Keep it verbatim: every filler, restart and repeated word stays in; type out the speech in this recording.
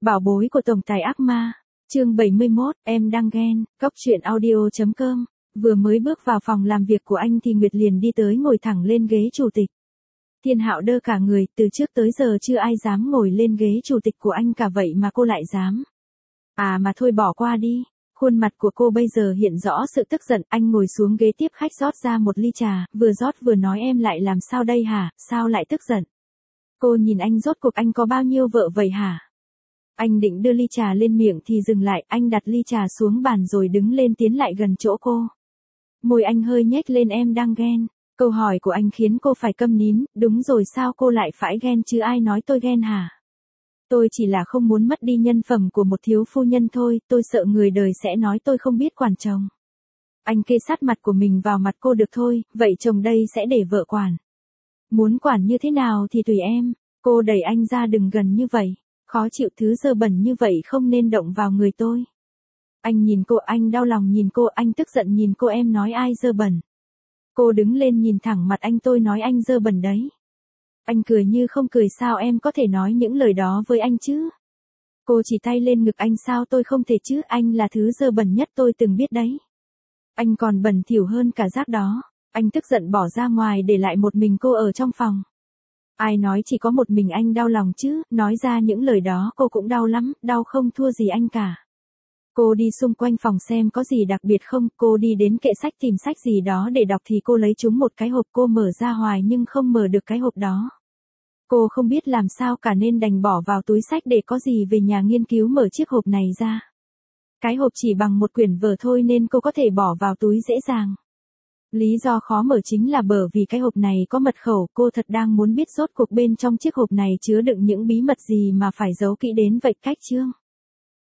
Bảo bối của tổng tài ác ma, chương bảy mươi mốt, em đang ghen, cóc truyện audio chấm com. Vừa mới bước vào phòng làm việc của anh thì Nguyệt liền đi tới ngồi thẳng lên ghế chủ tịch. Thiên Hạo đơ cả người, từ trước tới giờ chưa ai dám ngồi lên ghế chủ tịch của anh cả vậy mà cô lại dám. À mà thôi bỏ qua đi. Khuôn mặt của cô bây giờ hiện rõ sự tức giận. Anh ngồi xuống ghế tiếp khách rót ra một ly trà, vừa rót vừa nói em lại làm sao đây hả, sao lại tức giận? Cô nhìn anh rốt cuộc anh có bao nhiêu vợ vậy hả? Anh định đưa ly trà lên miệng thì dừng lại, anh đặt ly trà xuống bàn rồi đứng lên tiến lại gần chỗ cô. Môi anh hơi nhếch lên em đang ghen. Câu hỏi của anh khiến cô phải câm nín, đúng rồi sao cô lại phải ghen chứ ai nói tôi ghen hả? Tôi chỉ là không muốn mất đi nhân phẩm của một thiếu phu nhân thôi, tôi sợ người đời sẽ nói tôi không biết quản chồng. Anh kê sát mặt của mình vào mặt cô được thôi, vậy chồng đây sẽ để vợ quản. Muốn quản như thế nào thì tùy em, cô đẩy anh ra đừng gần như vậy, khó chịu thứ dơ bẩn như vậy không nên động vào người tôi. Anh nhìn cô, anh đau lòng nhìn cô, anh tức giận nhìn cô em nói ai dơ bẩn. Cô đứng lên nhìn thẳng mặt anh tôi nói anh dơ bẩn đấy. Anh cười như không cười sao em có thể nói những lời đó với anh chứ? Cô chỉ tay lên ngực anh sao tôi không thể chứ, anh là thứ dơ bẩn nhất tôi từng biết đấy. Anh còn bẩn thỉu hơn cả rác đó. Anh tức giận bỏ ra ngoài để lại một mình cô ở trong phòng. Ai nói chỉ có một mình anh đau lòng chứ, nói ra những lời đó cô cũng đau lắm, đau không thua gì anh cả. Cô đi xung quanh phòng xem có gì đặc biệt không, cô đi đến kệ sách tìm sách gì đó để đọc thì cô lấy trúng một cái hộp, cô mở ra hoài nhưng không mở được cái hộp đó. Cô không biết làm sao cả nên đành bỏ vào túi sách để có gì về nhà nghiên cứu mở chiếc hộp này ra. Cái hộp chỉ bằng một quyển vở thôi nên cô có thể bỏ vào túi dễ dàng. Lý do khó mở chính là bởi vì cái hộp này có mật khẩu, cô thật đang muốn biết rốt cuộc bên trong chiếc hộp này chứa đựng những bí mật gì mà phải giấu kỹ đến vậy cách chương.